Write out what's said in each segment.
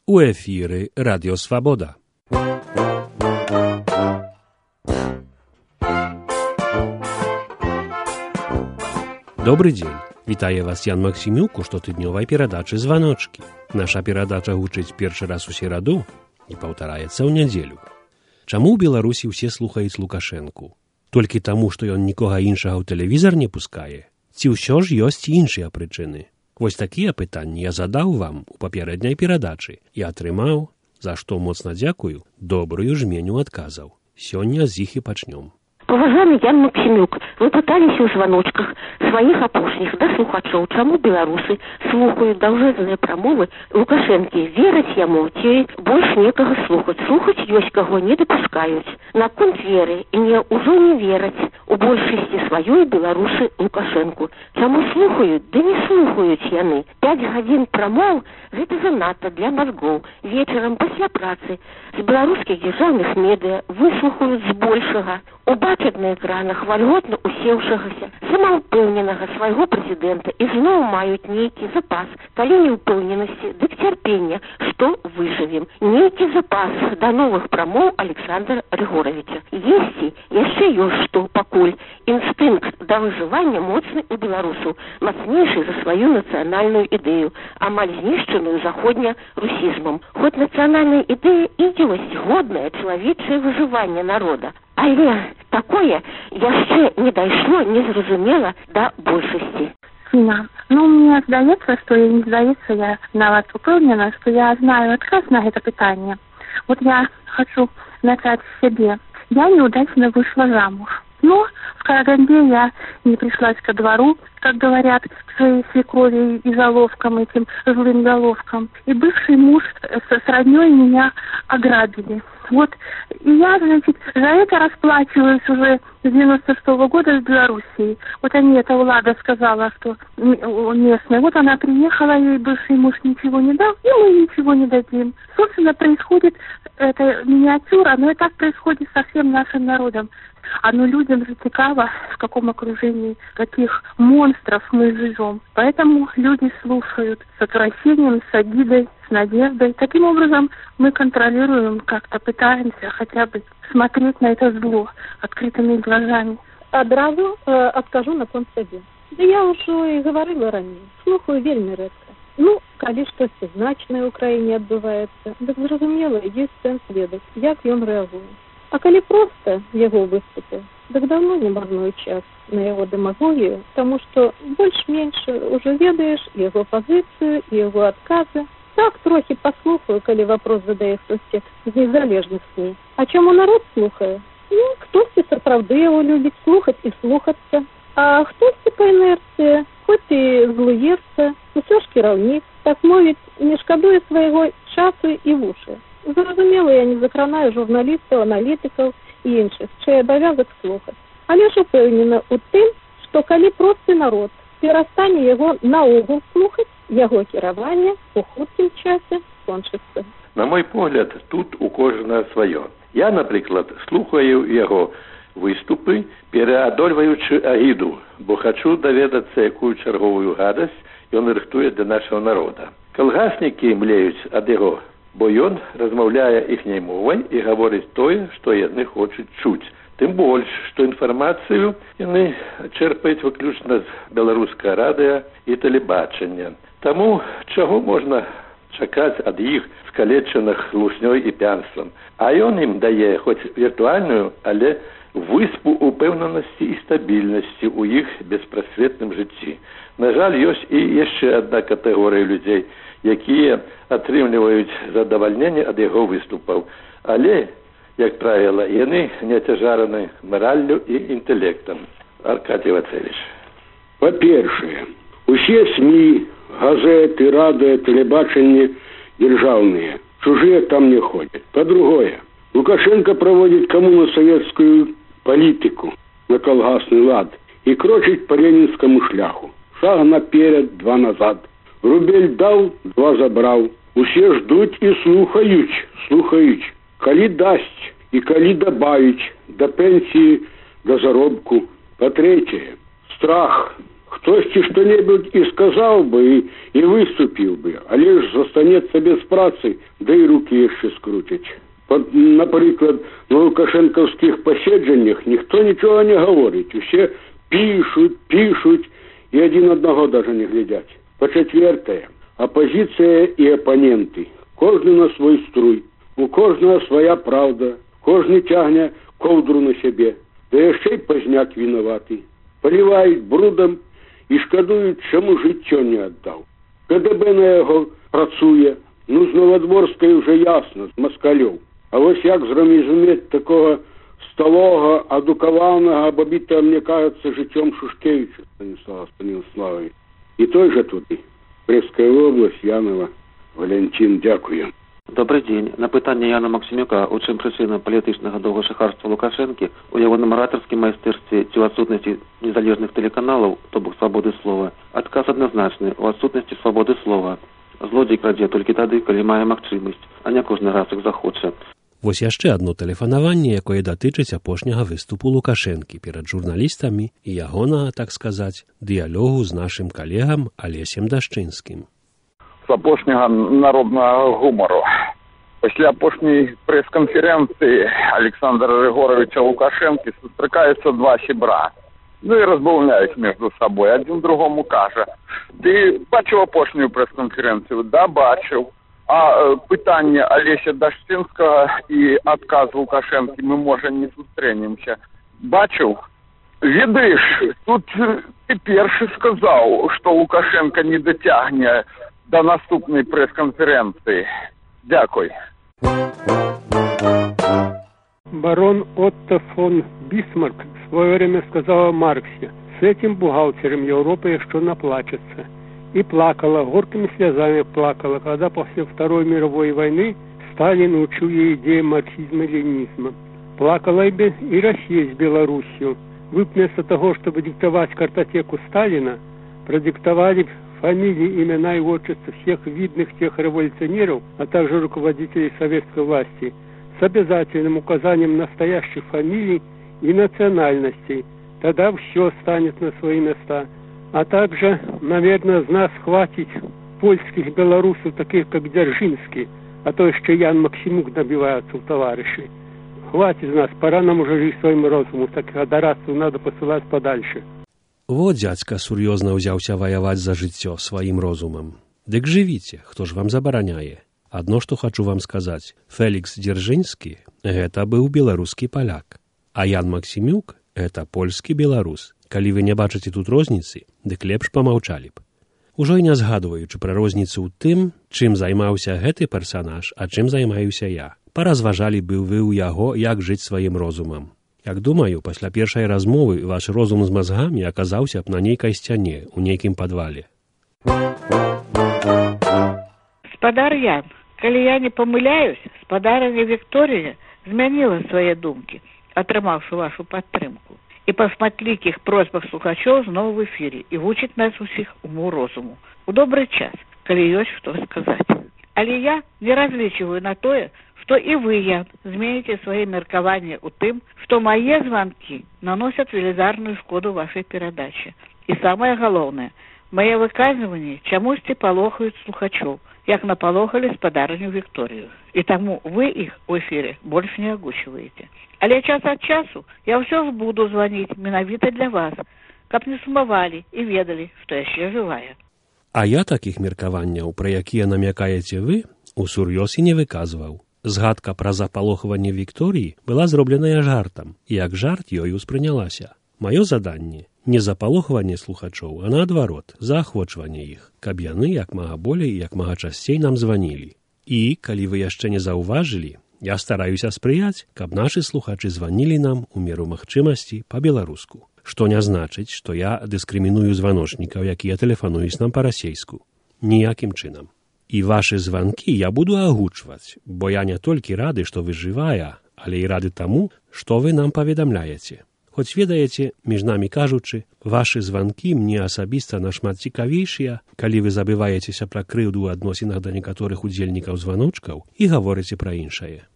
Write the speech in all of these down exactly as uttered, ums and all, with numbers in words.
У ефірі Радіо Свобода. Добрый дзень. Вітае вас Ян Максімюк у штотыднёвай перадачы «Званочкі». Наша перадача гучыць першы раз у сераду і паўтараецца ў нядзелю. Чаму ў Беларусі ўсе слухаюць Лукашэнку? Толькі таму, што ён нікога іншага ў тэлевізар не пускае? Ці ўсё ж ёсць іншыя прычыны? Вось такія пытанні я задаў вам у папярэдняй перадачы і атрымаў, за што моцна дзякую, добрую жменю адказаў. Сёння з іх і пачнём. Уважаемый Ян Максимюк, вы пытались у звоночках своих опошних да слухачоў, чаму беларусы слухают даўжэзныя прамовы Лукашэнкі, вераць яму, ці больш некага слухаць. Слухаць ёсць каго не дапускаюць. Наконт веры мне ўжо не вераць у большасці сваёй беларусы Лукашэнку. Чаму слухаюць? Да не слухаюць яны. Пяць гадзін прамоў гэта занадта для мазгоў. Вечарам пасля працы з беларускіх дзяржаўных медыа выслухаюць збольшага. Убачаць на экранах вальготна усеўшагася, самаўпэўненага свайго прэзідэнта і зноў маюць нейкі запас, калі неўпэўненасці, дык цярпення, што выжывем. Нейкі запас да новых прамоў Александра Григоровича. Есці яшчэ ёсць што пакуль. Інстынкт да выжывання моцны у беларусаў, мацнейшы за сваю нацыянальную ідэю, амаль знішчаную заходня-русізмам. Хоць нацыянальная ідэя і ёсць годнае чалавечае выжыванне народа, але такое яшчэ не дайшло, не зразумела да большасці. Фина. Ну, мне здаецца, што не здаецца, я нават упэўнена, што я знаю адказ на гэта пытанне. Вот я хочу начать с себе. Я неудачно вышла замуж. Но в Караганде я не пришлась ко двору, как говорят, к своей свекрови и заловкам, этим злым заловкам. И бывший муж с роднёй меня ограбили. Вот, и я, значит, за это расплачиваюсь уже с девяносто шестого года с Белоруссией. Вот они, эта Влада сказала, что местная. Вот она приехала, ей бывший муж ничего не дал, и мы ничего не дадим. Собственно, происходит эта миниатюра, но и так происходит со всем нашим народом. А ну людям же цікаво, в каком окружении каких монстров мы живем. Поэтому люди слушают с отвращением, с обидой, с надеждой. Таким образом мы контролируем, как-то пытаемся хотя бы смотреть на это зло открытыми глазами. Одразу э, откажу на конт сабе. Да я ўжо і гаварыла раней. Слухаю вельмі рэдка. Ну, калі штосьці значнае ў краіне адбываецца, дык зразумела, ёсць сэнс ведаць, як ён рэагуе. А калі проста яго выступе, дык даўно не марную час на яго дэмагогію, таму што больш-менш ужо ведаеш яго пазіцыю і яго адказы. Так трохі паслухаю, калі вопрос задае хтосьці з незалежных СМІ. А чаму народ слухае? Ну, хтосьці сапраўды яго любіць слухаць і слухацца, а хтосьці па інерцыі, хоць і злуецца, усё ж кіраўнік, так мовіць, не шкадуе свайго часу і вушы. Зразумела, я не закранаю журналістаў, аналітыкаў і іншых, чый абавязак слухаць. Але ж упэўнена ў тым, што калі просты народ перастане яго наогул слухаць, яго кіраванне у хуткім часе скончыцца. На мой погляд, тут у кожнага сваё. Я, напрыклад, слухаю яго выступы, пераадольваючы агіду, бо хачу даведацца, якую чарговую гадасць ён рыхтуе для нашага народа. Калгаснікі млеюць ад яго, бо ён размаўляе іхняй мовай і гаворыць тое, што яны хочуць чуць. Тым больш, што інфармацыю яны чэрпаюць выключна з беларускага радыа і тэлебачання. Таму чаго можна чакаць ад іх скалечаных луснёй і п'янствам? А ён ім дае хоць віртуальную, але выспу упэўненасці і стабільнасці ў іх беспрасветным жыцці. На жаль, ёсць і яшчэ адна катэгорыя людзей, якія атрымліваюць задавальненне ад яго выступаў. Але, як правіла, яны не цяжараны мараллю і інтэлектам. Аркадий Вацевич. Па-першае, усе СМІ, газеты, радыё, тэлебачанне дзяржаўныя. Чужие там не ходят. По-другое, Лукашенко проводит коммуно-советскую политику на колгасный лад и крочит по ленинскому шляху. Шаг наперед, два назад. Рубель дал, два забрал. Усе ждуть и слухають, слухають. Калі дасць и калі добавить до пенсии, до заробку. По-третье, страх. Хтосьці што-небудзь і сказаў бы, і, і выступіў бы, але ж застанецца без працы, да і рукі яшчэ скруцяць. Под, напрыклад, на лукашэнкаўскіх паседжаннях ніхто нічога не гаворыць. Усе пішуць, пішуць і адзін аднаго даже не глядяць. Па-чацвёртае, апазіцыя і апаненты. Кожны на свой струй. У кожнага свая праўда. Кожны цягне коўдру на сябе. Да яшчэ й пазняк вінаваты. Паліваюць брудам і шкадуюць, чаму жыццё не аддаў. КДБ на яго працуе. Ну, з Новадворскай уже ясна, з маскалёў. А вось як зразумець такога сталога, адукаванага, бабіта, мне кажется, жыццём Шушкевича Станислава Станиславовича. І той жа туды. Брестская область, Янова, Валентин, дякую. Добрый дзень. На пытанне Яна Максімюка, у чым прычына палітычнага доўгашахарства Лукашэнкі, у яго намаратарскім майстэрстве ці ў адсутнасці незалежных тэлеканалаў, то бок свабоды слова, адказ адназначны, у адсутнасці свабоды слова. Злодзей крадзе толькі тады, калі мае магчымасць, а не кожны раз, як захоча. Вось яшчэ адно тэлефанаванне, якое датычыць апошняга выступу Лукашэнкі перад журналістамі і ягонага, так сказаць, дыялогу з нашым калегам Алесем Дашчынскім. З апошняга народнага гумару. Пасля апошняй прэс-канферэнцыі Александра Григоровича Лукашэнкі сустракаюцца два сябра. Ну і разбаўляюць між сабой. Адзін другому кажа: ты бачыў апошнюю прэс-канферэнцыю? Да, бачыў. А пытанне Алеся Дашчынскага і адказ Лукашэнкі мы, можа, не сустрэнемся. Бачыў? Ведаеш, тут ты першы сказаў, што Лукашенко не дацягне до наступной пресс-конференции. Дякую. Барон Отто фон Бисмарк в свое время сказал о Марксе: с этим бухгалтером Европа еще наплачется. И плакала, горькими слезами плакала, когда после Второй мировой войны Сталин учил ей идеи марксизма-ленинизма. Плакала и, и Россия с Белоруссией. Вы вместо того, чтобы диктовать картотеку Сталина, продиктовали фамилии, имена и отчества всех видных тех революционеров, а также руководителей советской власти, с обязательным указанием настоящих фамилий и национальностей. Тогда все станет на свои места. А также, наверное, с нас хватит польских белорусов, таких как Дзержинский, а то еще Ян Максимюк добивается у товарищей. Хватит нас, пора нам уже жить своим розумом, таких одорасцев надо посылать подальше. Во, дзядзька сур'ёзна ўзяўся ваяваць за жыццё сваім розумам. Дык жывіце, хто ж вам забараняе? Адно, што хачу вам сказаць, Фелікс Дзержынскі – гэта быў беларускі паляк, а Ян Максімюк – гэта польскі беларус. Калі вы не бачыце тут розніцы, дык лепш памаўчалі б. Ужо і не згадваючы пра розніцу ў тым, чым займаўся гэты персанаж, а чым займаюся я. Паразважалі бы вы ў яго, як жыць сваім розумам. Як думаю, пасля першай размовы ваш розум з мазгамі аказаўся б на нейкай сцяне, у нейкім падвале. Спадар Ян, калі я не памыляюсь, спадарыня Вікторія змяніла свае думкі, атрымаўшы вашу падтрымку. І па шматлікіх просьбах слухачоў зноў в эфірі і вучыць нас усіх уму-розуму. У добры час, калі ёсць што сказаць. Але я не разлічваю на тое, што і вы, Ян, зменіце свае меркаванні ў тым, што мае званкі наносяць велізарную шкоду вашай перадачы. І самае галоўнае, мае выказванні чамусьці палохаюць слухачоў, як напалохалі спадарню Вікторію. І таму вы іх у эфіры больш не агучваеце. Але час ад часу я ўсё ж буду званіць менавіта для вас, каб не сумавалі і ведалі, што яшчэ жывая. А я такіх меркаванняў, пра якія намякаеце вы, усур'ёз і не выказваў. Згадка пра запалохванне Вікторіі была зробленая жартам, і як жарт ёй успрынялася. Маё заданне – не запалохванне слухачоў, а наадварот, заахвочванне іх, каб яны як мага болей і як мага часцей нам званілі. І, калі вы яшчэ не заўважылі, я стараюся спрыяць, каб нашы слухачы званілі нам у меру магчымасці па-беларуску. Што не значыць, што я дыскрыміную званочнікаў, якія тэлефануюць нам па-расейску. Ніякім чынам. І вашы званкі я буду агучваць, бо я не толькі рады, што вы жывая, але і рады таму, што вы нам паведамляеце. Хоць ведаеце, між намі кажучы, вашы званкі мне асабіста нашмат цікавейшыя, калі вы забываецеся пра крыўду ў адносінах да некаторых удзельнікаў званочкаў і гаворыце пра іншае.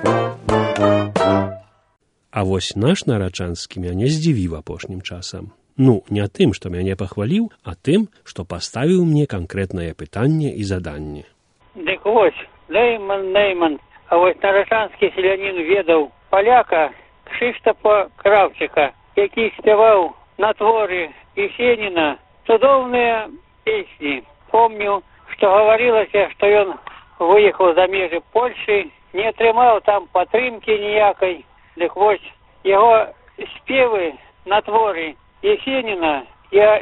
А вось наш нарачанскі мяне здзівіў апошнім часам. Ну, не тым, што мяне пахваліў, а тым, што паставіў мне канкрэтнае пытанне і заданне. Дык вось, Нейман, Нейман, а вось наражанскі селянін ведаў паляка Кшыштафа Кравчыка, які спяваў на творы Есеніна цудоўныя песні. Помню, што гаварылася, што ён выехаў за межы Польшы, не атрымаў там падтрымкі ніякай. Дык вось, яго спевы на творы Есеніна я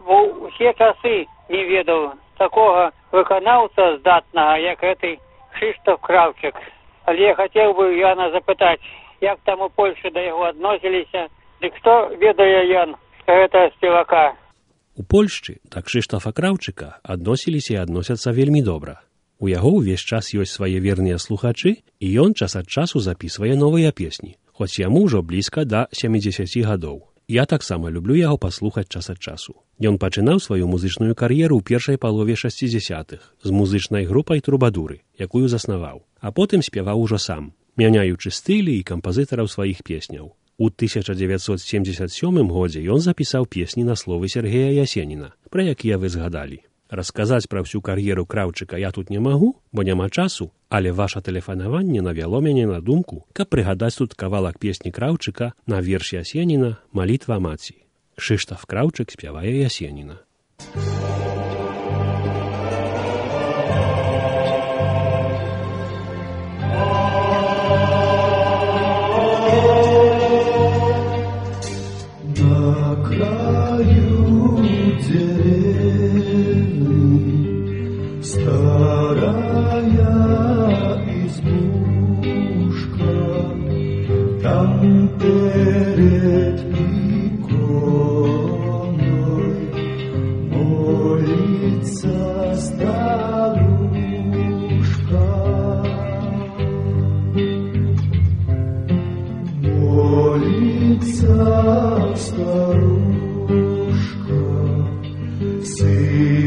ўсе часы не ведаў такога выканаўца здатнага, як гэты Кшыштаф Кравчык. Але я хацеў бы Яна запытаць, як там у Польшы да яго адносіліся, дык што ведае Ян гэтага спевака? У Польшчы да Кшыштафа Кравчыка адносіліся і адносяцца вельмі добра. У яго ўвесь час ёсць свае верныя слухачы, і ён час ад часу запісвае новыя песні, хоць яму ўжо блізка да сямідзесяці гадоў. Я таксама люблю яго паслухаць час ад часу. Ён пачынаў сваю музычную кар'еру ў першай палове шасцідзясятых з музычнай групай «Трубадуры», якую заснаваў, а потым спяваў ужо сам, мяняючы стылі і кампазітараў сваіх песняў. У тысяча дзевяцьсот семдзесят сёмым годзе ён запісаў песні на словы Сергея Ясеніна, пра якія вы згадалі. Расказаць пра ўсю кар'еру Краўчыка я тут не магу, бо няма часу, але ваша тэлефанаванне навяло мяне на думку, каб прыгадаць тут кавалак песні Краўчыка на верш Ясеніна «Малітва маці». Кшыштаф Краўчык спявае Ясеніна. Старушка, сын